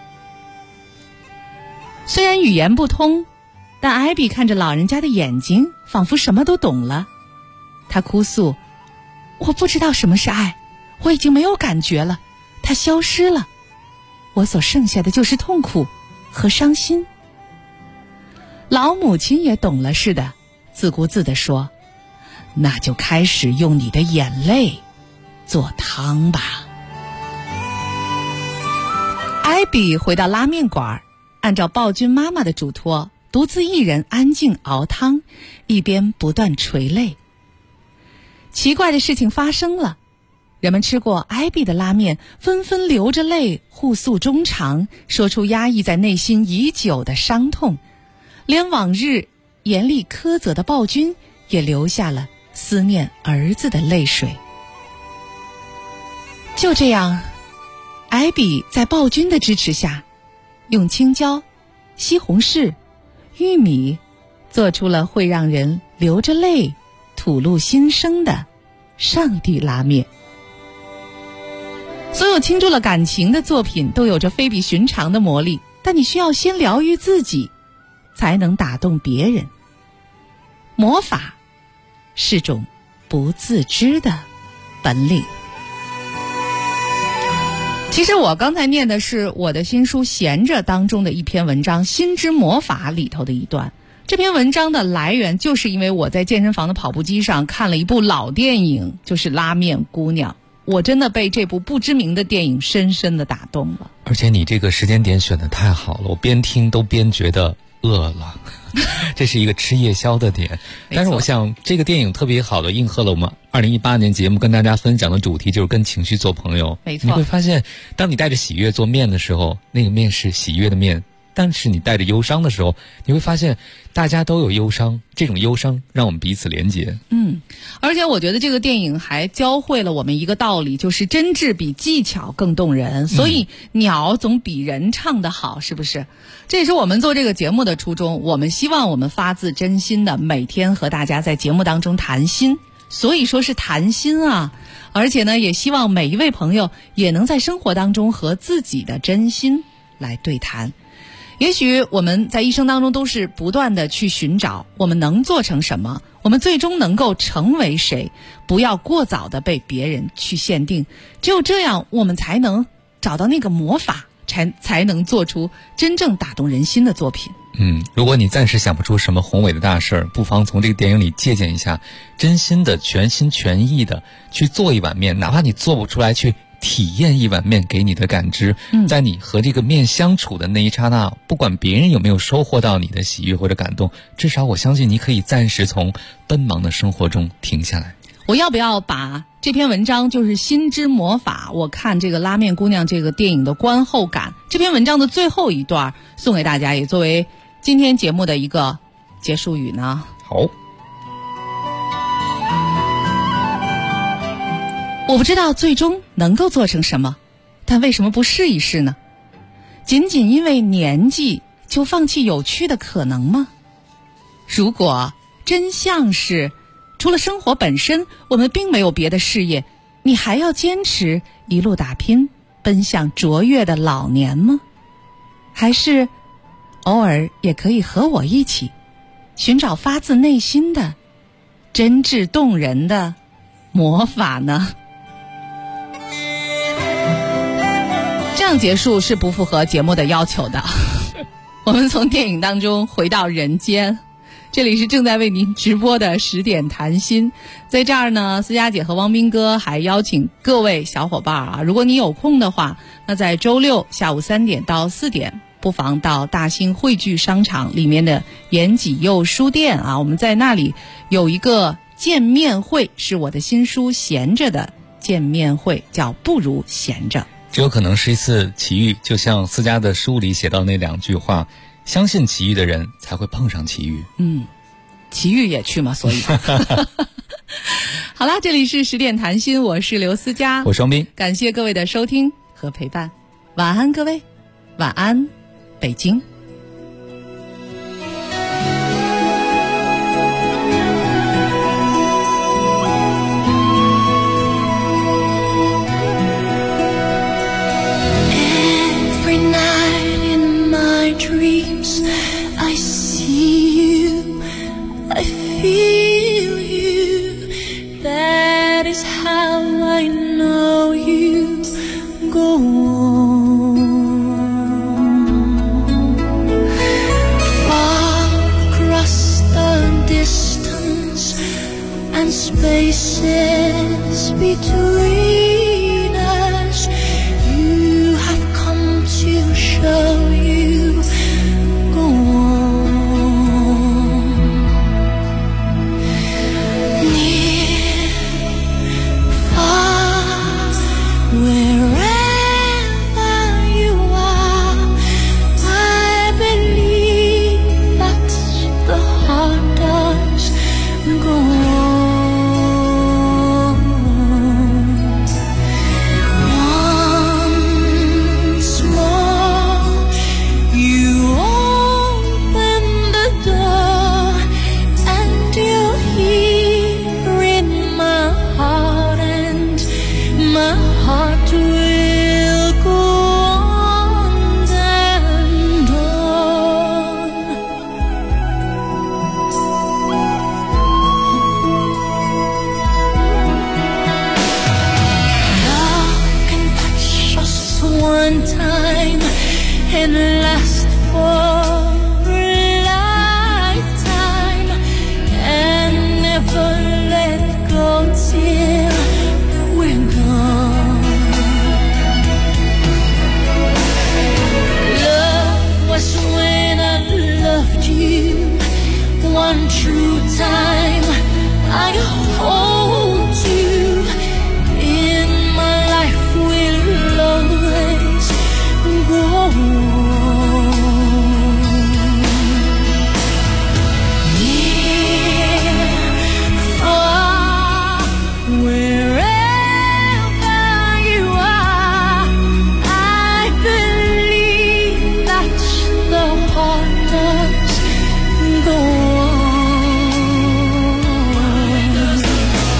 虽然语言不通，但艾比看着老人家的眼睛，仿佛什么都懂了。他哭诉：我不知道什么是爱，我已经没有感觉了，它消失了，我所剩下的就是痛苦和伤心。老母亲也懂了似的，自顾自地说：那就开始用你的眼泪做汤吧。艾比回到拉面馆，按照暴君妈妈的嘱托，独自一人安静熬汤，一边不断垂泪。奇怪的事情发生了，人们吃过艾比的拉面，纷纷流着泪互诉衷肠，说出压抑在内心已久的伤痛，连往日严厉苛责的暴君也流下了思念儿子的泪水。就这样，艾比在暴君的支持下，用青椒、西红柿、玉米做出了会让人流着泪吐露心声的上帝拉面。所有倾注了感情的作品都有着非比寻常的魔力，但你需要先疗愈自己，才能打动别人。魔法是种不自知的本领。其实我刚才念的是我的新书《闲着》当中的一篇文章《心之魔法》里头的一段。这篇文章的来源就是因为我在健身房的跑步机上看了一部老电影，就是《拉面姑娘》。我真的被这部不知名的电影深深的打动了。 而且你这个时间点选得太好了，我边听都边觉得饿了。这是一个吃夜宵的点。但是我想这个电影特别好的应和了我们2018年节目跟大家分享的主题，就是跟情绪做朋友。 没错， 你会发现当你带着喜悦做面的时候，那个面是喜悦的面，但是你带着忧伤的时候，你会发现大家都有忧伤，这种忧伤让我们彼此连结。 而且我觉得这个电影还教会了我们一个道理，就是真挚比技巧更动人。所以鸟总比人唱得好，是不是？这也是我们做这个节目的初衷，我们希望我们发自真心的每天和大家在节目当中谈心，所以说是谈心啊。而且呢，也希望每一位朋友也能在生活当中和自己的真心来对谈。也许我们在一生当中都是不断的去寻找我们能做成什么，我们最终能够成为谁，不要过早的被别人去限定。只有这样，我们才能找到那个魔法，才能做出真正打动人心的作品。 如果你暂时想不出什么宏伟的大事儿，不妨从这个电影里借鉴一下，真心的全心全意的去做一碗面，哪怕你做不出来，去体验一碗面给你的感知，在你和这个面相处的那一刹那，不管别人有没有收获到你的喜悦或者感动，至少我相信你可以暂时从奔忙的生活中停下来。 我要不要把这篇文章就是心之魔法，我看这个拉面姑娘这个电影的观后感，这篇文章的最后一段送给大家，也作为今天节目的一个结束语呢？ 好。 我不知道最终能够做成什么，但为什么不试一试呢？仅仅因为年纪就放弃有趣的可能吗？如果真相是除了生活本身我们并没有别的事业，你还要坚持一路打拼奔向卓越的老年吗？还是偶尔也可以和我一起寻找发自内心的真挚动人的魔法呢？这样结束是不符合节目的要求的。我们从电影当中回到人间，这里是正在为您直播的10点谈心。在这儿呢，思佳姐和汪斌哥还邀请各位小伙伴啊，如果你有空的话，那在周六下午3点到4点，不妨到大兴汇聚商场里面的延禧佑书店啊，我们在那里有一个见面会，是我的新书闲着的见面会，叫不如闲着。 这有可能是一次奇遇，就像思佳的书里写到那2句话，相信奇遇的人才会碰上奇遇。 奇遇也去嘛，所以好啦，这里是10点谈心，我是刘思佳， 我是汪斌， 感谢各位的收听和陪伴，晚安各位，晚安北京。 Dreams, I see you, I feel you, that is how I know you go on. Far across the distance and spaces between us, you have come to show you one time and last